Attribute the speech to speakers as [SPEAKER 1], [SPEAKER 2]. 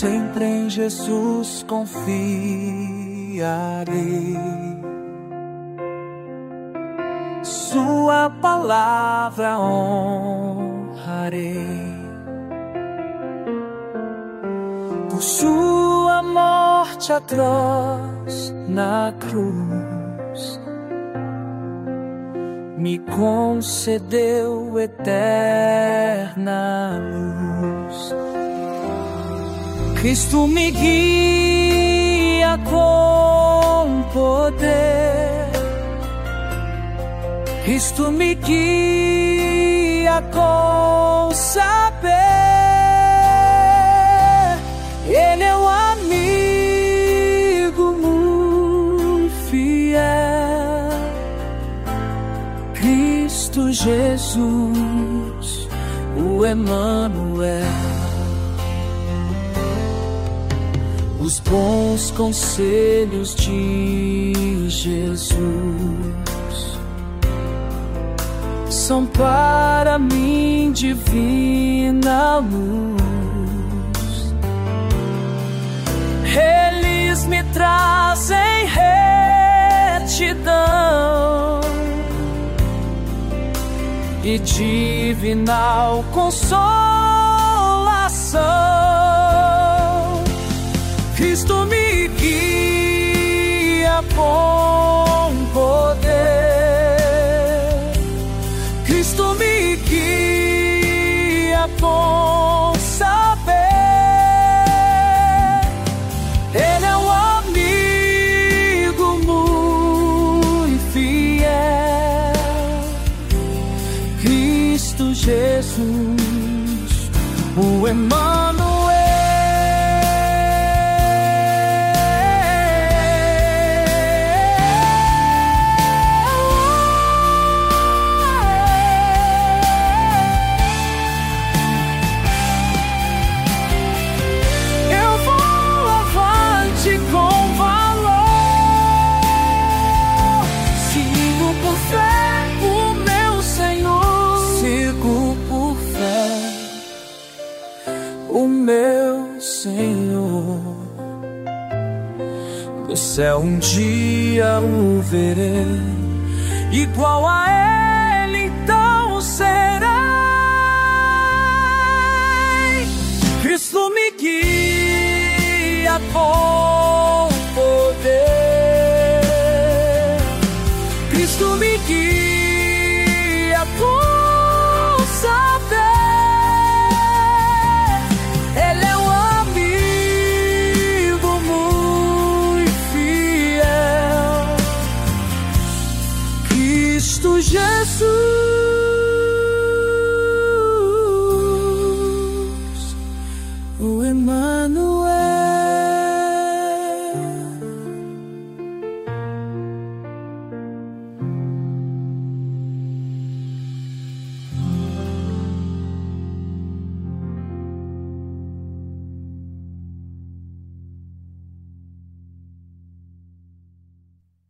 [SPEAKER 1] sempre em Jesus confiarei. Sua palavra honrarei. Por sua morte atroz na cruz, me concedeu eterna luz. Cristo me guia com poder, Cristo me guia com saber. Ele é um amigo muito fiel, Cristo Jesus, o Emanuel. Os bons conselhos de Jesus são para mim divina luz. Eles me trazem retidão e divinal consolação. Cristo me guia com poder, Cristo me guia com saber. Ele é um amigo muito fiel, Cristo Jesus, o Emanuel. Meu Senhor, no céu um dia o verei, igual a Ele então serei. Cristo me guia com